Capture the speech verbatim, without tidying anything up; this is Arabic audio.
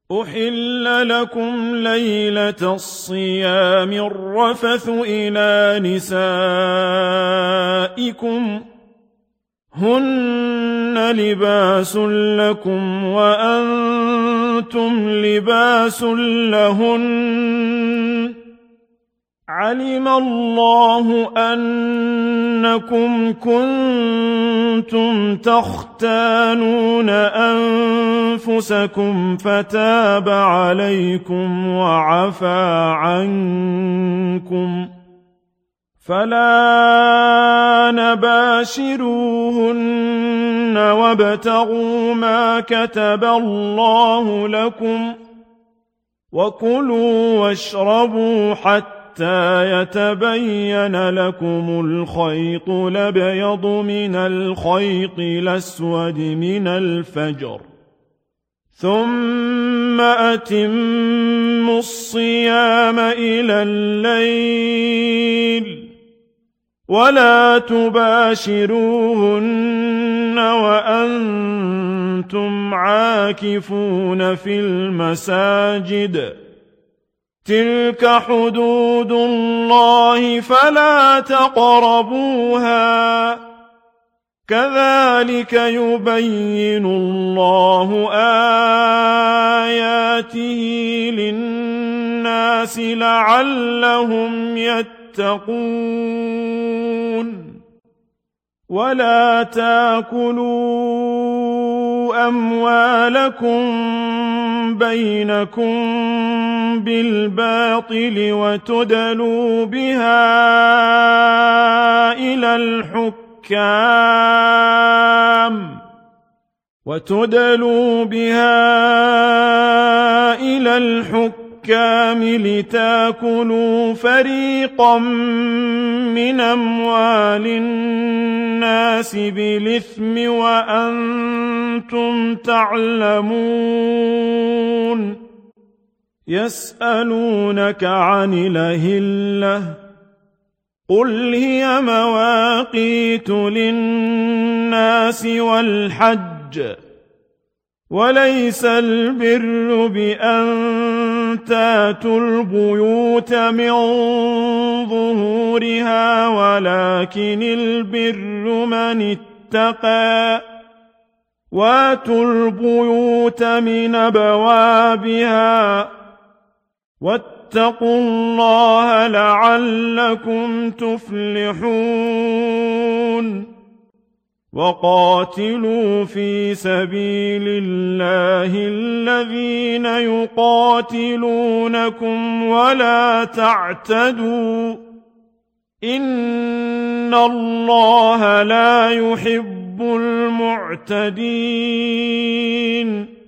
أحل لكم ليلة الصيام الرفث إلى نسائكم هن لباس لكم وأنتم لباس لهن علم الله أنكم كنتم تختانون أنفسكم فتاب عليكم وعفى عنكم فلا نباشروهن وابتغوا ما كتب الله لكم وكلوا واشربوا حتى حتى يتبين لكم الخيط الأبيض من الخيط الأسود من الفجر ثم أتموا الصيام إلى الليل ولا تباشروهن وأنتم عاكفون في المساجد تلك حدود الله فلا تقربوها كذلك يبين الله آياته للناس لعلهم يتقون ولا تاكلوا أموالكم بينكم بالباطل وتدلوا بها إلى الحكام وتدلوا بها إلى الحكام لتاكلوا فريقا من أموال الناس بالإثم وأنتم تعلمون يسألونك عن الأهلة قل هي مواقيت للناس والحج وليس البر بأن تاتوا البيوت من ظهورها ولكن البر من اتقى واتوا البيوت من أبوابها واتقوا الله لعلكم تفلحون وقاتلوا في سبيل الله الذين يقاتلونكم ولا تعتدوا إن الله لا يحب المعتدين